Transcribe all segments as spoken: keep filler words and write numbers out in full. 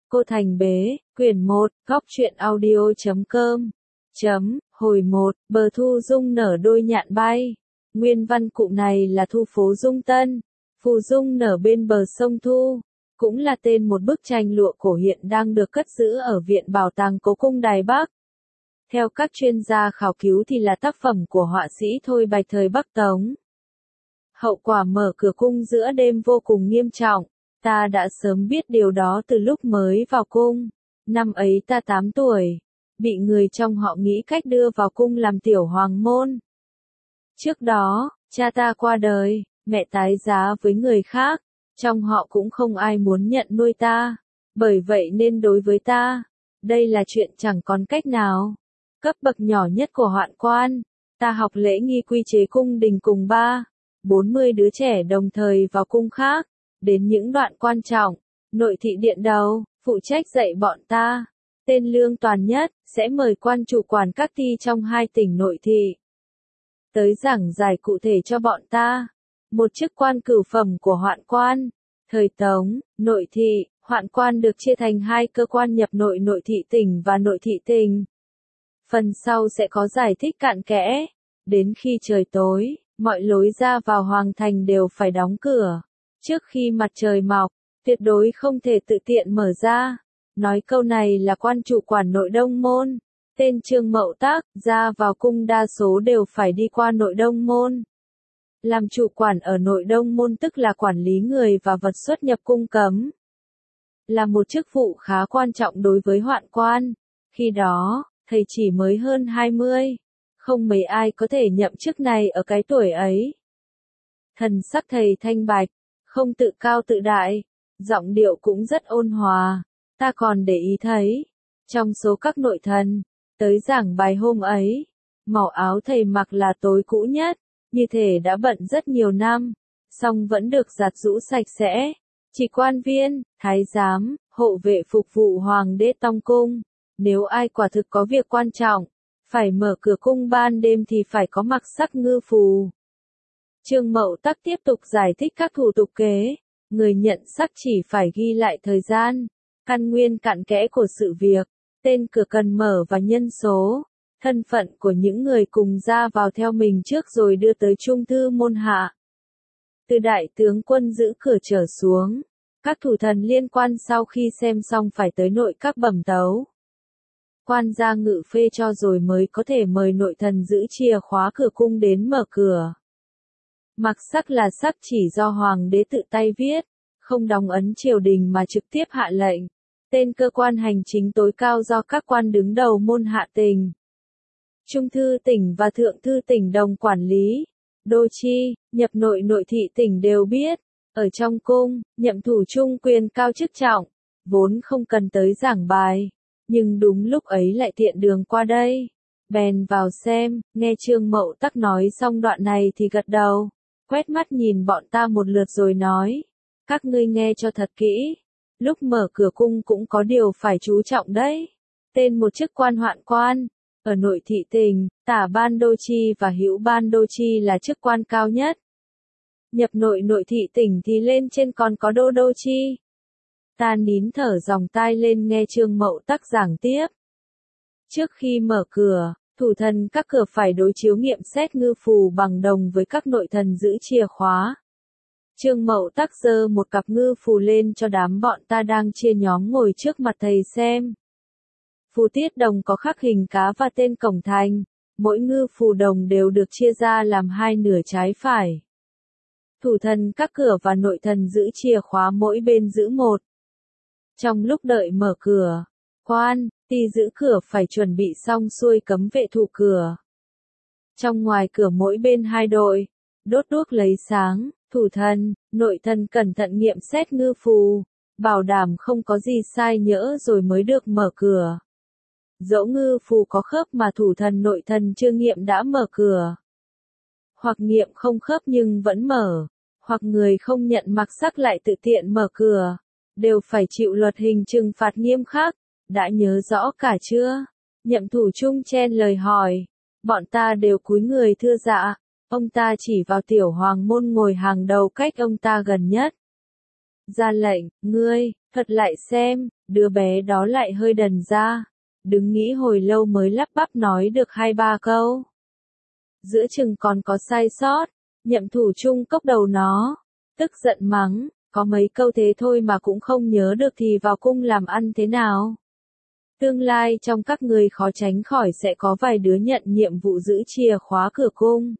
Cô Thành Bế, quyển một, góc truyện audio chấm com. Chấm, hồi một, bờ thu dung nở đôi nhạn bay. Nguyên văn cụm này là Thu phố Dung Tân, phù dung nở bên bờ sông Thu, cũng là tên một bức tranh lụa cổ hiện đang được cất giữ ở Viện Bảo tàng Cố cung Đài Bắc. Theo các chuyên gia khảo cứu thì là tác phẩm của họa sĩ Thôi Bạch thời Bắc Tống. Hậu quả mở cửa cung giữa đêm vô cùng nghiêm trọng. Ta đã sớm biết điều đó từ lúc mới vào cung. Năm ấy ta tám tuổi, bị người trong họ nghĩ cách đưa vào cung làm tiểu hoàng môn. Trước đó, cha ta qua đời, mẹ tái giá với người khác, trong họ cũng không ai muốn nhận nuôi ta. Bởi vậy nên đối với ta, đây là chuyện chẳng còn cách nào. Cấp bậc nhỏ nhất của hoạn quan, ta học lễ nghi quy chế cung đình cùng ba, bốn mươi đứa trẻ đồng thời vào cung khác. Đến những đoạn quan trọng, nội thị điện đầu, phụ trách dạy bọn ta, tên lương toàn nhất, sẽ mời quan chủ quản các ty trong hai tỉnh nội thị tới giảng giải cụ thể cho bọn ta. Một chức quan cửu phẩm của hoạn quan. Thời Tống, nội thị, hoạn quan được chia thành hai cơ quan nhập nội nội thị tỉnh và nội thị tỉnh. Phần sau sẽ có giải thích cặn kẽ. Đến khi trời tối, mọi lối ra vào hoàng thành đều phải đóng cửa. Trước khi mặt trời mọc, tuyệt đối không thể tự tiện mở ra. Nói câu này là quan chủ quản nội đông môn, tên Trương Mậu Tác, ra vào cung đa số đều phải đi qua nội đông môn. Làm chủ quản ở nội đông môn tức là quản lý người và vật xuất nhập cung cấm. Là một chức vụ khá quan trọng đối với hoạn quan. Khi đó, thầy chỉ mới hơn hai mươi. Không mấy ai có thể nhậm chức này ở cái tuổi ấy. Thần sắc thầy thanh bạch, không tự cao tự đại, giọng điệu cũng rất ôn hòa. Ta còn để ý thấy, trong số các nội thần, tới giảng bài hôm ấy, màu áo thầy mặc là tối cũ nhất, như thể đã bận rất nhiều năm, song vẫn được giặt rũ sạch sẽ. Chỉ quan viên, thái giám, hộ vệ phục vụ hoàng đế tông cung, nếu ai quả thực có việc quan trọng, phải mở cửa cung ban đêm thì phải có mặc sắc ngư phù. Trương Mậu Tác tiếp tục giải thích các thủ tục kế. Người nhận sắc chỉ phải ghi lại thời gian, căn nguyên cặn kẽ của sự việc, tên cửa cần mở và nhân số, thân phận của những người cùng ra vào theo mình trước rồi đưa tới trung thư môn hạ. Từ đại tướng quân giữ cửa trở xuống, các thủ thần liên quan sau khi xem xong phải tới nội các bẩm tấu. Quan gia ngự phê cho rồi mới có thể mời nội thần giữ chìa khóa cửa cung đến mở cửa. Mặc sắc là sắc chỉ do hoàng đế tự tay viết, không đóng ấn triều đình mà trực tiếp hạ lệnh. Tên cơ quan hành chính tối cao do các quan đứng đầu môn hạ tỉnh. Trung thư tỉnh và thượng thư tỉnh đồng quản lý. Đô chi, nhập nội nội thị tỉnh đều biết. Ở trong cung, nhậm thủ trung quyền cao chức trọng, vốn không cần tới giảng bài. Nhưng đúng lúc ấy lại tiện đường qua đây. Bèn vào xem, nghe Trương Mậu Tác nói xong đoạn này thì gật đầu. Quét mắt nhìn bọn ta một lượt rồi nói, các ngươi nghe cho thật kỹ, lúc mở cửa cung cũng có điều phải chú trọng đấy. Tên một chức quan hoạn quan, ở nội thị tỉnh, tả ban đô chi và hữu ban đô chi là chức quan cao nhất. Nhập nội nội thị tỉnh thì lên trên còn có đô đô chi. Ta nín thở dòng tai lên nghe Trương Mậu Tác giảng tiếp. Trước khi mở cửa, thủ thần các cửa phải đối chiếu nghiệm xét ngư phù bằng đồng với các nội thần giữ chìa khóa. Trương Mậu Tác giơ một cặp ngư phù lên cho đám bọn ta đang chia nhóm ngồi trước mặt thầy xem. Phù tiết đồng có khắc hình cá và tên cổng thành, mỗi ngư phù đồng đều được chia ra làm hai nửa trái phải. Thủ thần các cửa và nội thần giữ chìa khóa mỗi bên giữ một. Trong lúc đợi mở cửa, quan, ty giữ cửa phải chuẩn bị xong xuôi cấm vệ thủ cửa. Trong ngoài cửa mỗi bên hai đội, đốt đuốc lấy sáng, thủ thần, nội thần cẩn thận nghiệm xét ngư phù, bảo đảm không có gì sai nhỡ rồi mới được mở cửa. Dẫu ngư phù có khớp mà thủ thần nội thần chưa nghiệm đã mở cửa, hoặc nghiệm không khớp nhưng vẫn mở, hoặc người không nhận mặc sắc lại tự tiện mở cửa, đều phải chịu luật hình trừng phạt nghiêm khắc. Đã nhớ rõ cả chưa? Nhậm thủ trung chen lời hỏi. Bọn ta đều cúi người thưa dạ. Ông ta chỉ vào tiểu hoàng môn ngồi hàng đầu cách ông ta gần nhất. Ra lệnh, ngươi, thuật lại xem, Đứa bé đó lại hơi đần ra, đứng nghĩ hồi lâu mới lắp bắp nói được hai ba câu. Giữa chừng còn có sai sót, Nhậm Thủ Chung cốc đầu nó, tức giận mắng, có mấy câu thế thôi mà cũng không nhớ được thì vào cung làm ăn thế nào. Tương lai trong các người khó tránh khỏi sẽ có vài đứa nhận nhiệm vụ giữ chìa khóa cửa cung.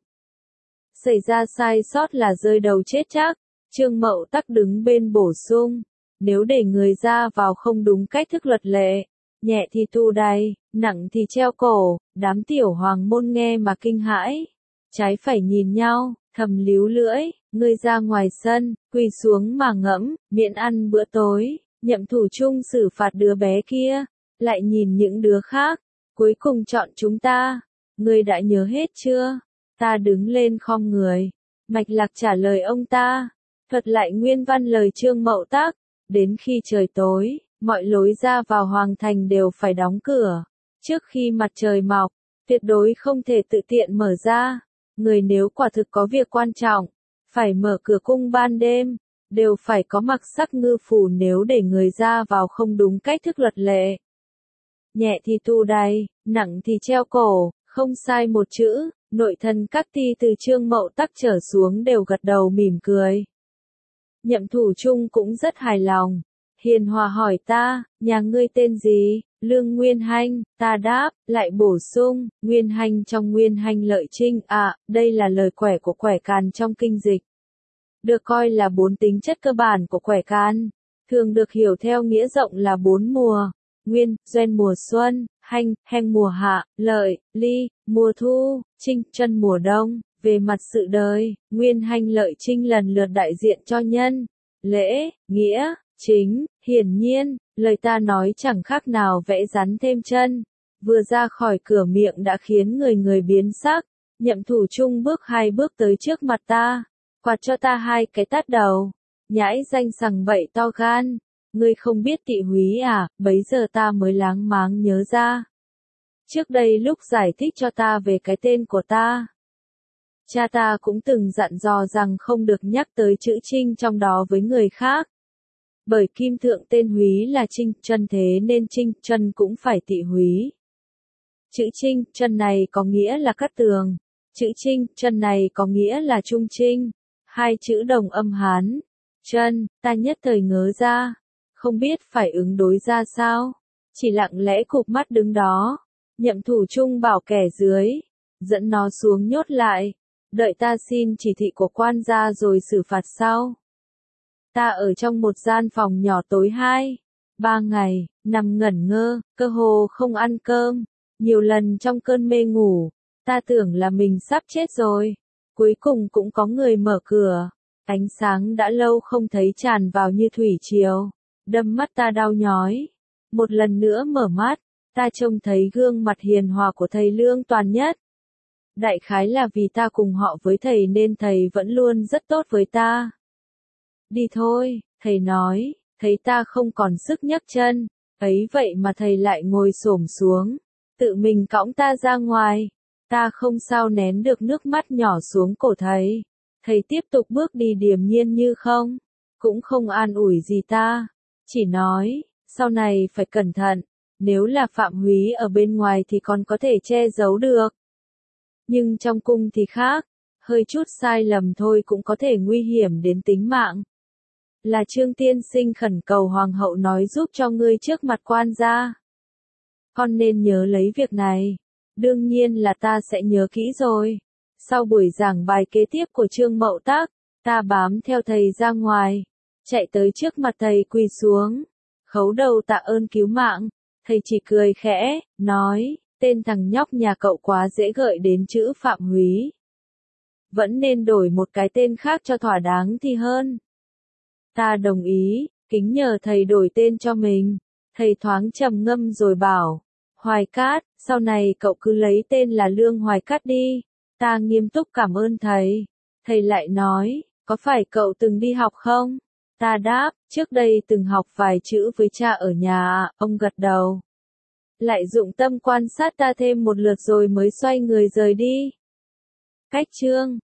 Xảy ra sai sót là rơi đầu chết chắc. Trương Mậu Tắc đứng bên bổ sung, nếu để người ra vào không đúng cách thức luật lệ, nhẹ thì tù đày, nặng thì treo cổ. Đám tiểu hoàng môn nghe mà kinh hãi, trái phải nhìn nhau, thầm líu lưỡi, ngươi ra ngoài sân, quỳ xuống mà ngẫm, miễn ăn bữa tối. Nhậm Thủ Chung xử phạt đứa bé kia, lại nhìn những đứa khác, cuối cùng chọn chúng ta. Ngươi đã nhớ hết chưa? Ta đứng lên khom người, mạch lạc trả lời ông ta, thuật lại nguyên văn lời Trương Mậu Tắc. Đến khi trời tối, mọi lối ra vào hoàng thành đều phải đóng cửa. Trước khi mặt trời mọc, tuyệt đối không thể tự tiện mở ra. Người nếu quả thực có việc quan trọng, phải mở cửa cung ban đêm, đều phải có mặc sắc ngư phủ nếu để người ra vào không đúng cách thức luật lệ. Nhẹ thì tù đày, nặng thì treo cổ, không sai một chữ. Nội thân các ti từ Trương Mậu Tắc trở xuống đều gật đầu mỉm cười. Nhậm Thủ Chung cũng rất hài lòng. Hiền hòa hỏi ta, nhà ngươi tên gì? Lương Nguyên Hanh. Ta đáp, lại bổ sung, Nguyên Hanh trong Nguyên Hanh Lợi Trinh. À, đây là lời quẻ của quẻ càn trong kinh dịch. Được coi là bốn tính chất cơ bản của quẻ càn. Thường được hiểu theo nghĩa rộng là bốn mùa. Nguyên, Doen mùa xuân, Hanh, Heng mùa hạ, Lợi, Ly, mùa thu, Trinh, Trân mùa đông. Về mặt sự đời, Nguyên Hanh Lợi Trinh lần lượt đại diện cho nhân, lễ, nghĩa, chính. Hiển nhiên, lời ta nói chẳng khác nào vẽ rắn thêm chân. Vừa ra khỏi cửa miệng đã khiến người người biến sắc. Nhậm Thủ Chung bước hai bước tới trước mặt ta, quạt cho ta hai cái tát đầu. Nhãi danh sằng bậy to gan. Ngươi không biết Tị Húy à? Bấy giờ ta mới láng máng nhớ ra. Trước đây lúc giải thích cho ta về cái tên của ta, cha ta cũng từng dặn dò rằng không được nhắc tới chữ Trinh trong đó với người khác. Bởi kim thượng tên Húy là Trinh, Trân thế nên Trinh, Trân cũng phải Tị Húy. Chữ Trinh, Trân này có nghĩa là cắt tường. Chữ Trinh, Trân này có nghĩa là trung trinh. Hai chữ đồng âm Hán. Trân, ta nhất thời ngớ ra. Không biết phải ứng đối ra sao. Chỉ lặng lẽ cụp mắt đứng đó. Nhậm Thủ Chung bảo kẻ dưới, dẫn nó xuống nhốt lại. Đợi ta xin chỉ thị của quan gia rồi xử phạt sau. Ta ở trong một gian phòng nhỏ tối hai, ba ngày, nằm ngẩn ngơ, cơ hồ không ăn cơm. Nhiều lần trong cơn mê ngủ, ta tưởng là mình sắp chết rồi. Cuối cùng cũng có người mở cửa. Ánh sáng đã lâu không thấy tràn vào như thủy triều, đâm mắt ta đau nhói. Một lần nữa mở mắt, ta trông thấy gương mặt hiền hòa của thầy Lương Toàn Nhất. Đại khái là vì ta cùng họ với thầy nên thầy vẫn luôn rất tốt với ta. Đi thôi, thầy nói, thấy ta không còn sức nhấc chân, ấy vậy mà thầy lại ngồi xổm xuống, tự mình cõng ta ra ngoài. Ta không sao nén được nước mắt nhỏ xuống cổ thầy. Thầy tiếp tục bước đi điềm nhiên như không, cũng không an ủi gì ta, chỉ nói, sau này phải cẩn thận, nếu là Phạm Húy ở bên ngoài thì còn có thể che giấu được. Nhưng trong cung thì khác, hơi chút sai lầm thôi cũng có thể nguy hiểm đến tính mạng. Là Trương tiên sinh khẩn cầu hoàng hậu nói giúp cho ngươi trước mặt quan gia. Con nên nhớ lấy việc này. Đương nhiên là ta sẽ nhớ kỹ rồi. Sau buổi giảng bài kế tiếp của Trương Mậu Tắc, ta bám theo thầy ra ngoài, chạy tới trước mặt thầy quỳ xuống, khấu đầu tạ ơn cứu mạng. Thầy chỉ cười khẽ, nói, tên thằng nhóc nhà cậu quá dễ gợi đến chữ Phạm Húy. Vẫn nên đổi một cái tên khác cho thỏa đáng thì hơn. Ta đồng ý, kính nhờ thầy đổi tên cho mình. Thầy thoáng trầm ngâm rồi bảo, Hoài Cát, sau này cậu cứ lấy tên là Lương Hoài Cát đi. Ta nghiêm túc cảm ơn thầy. Thầy lại nói, có phải cậu từng đi học không? Ta đáp, trước đây từng học vài chữ với cha ở nhà. Ông gật đầu. Lại dụng tâm quan sát ta thêm một lượt rồi mới xoay người rời đi. Cách chương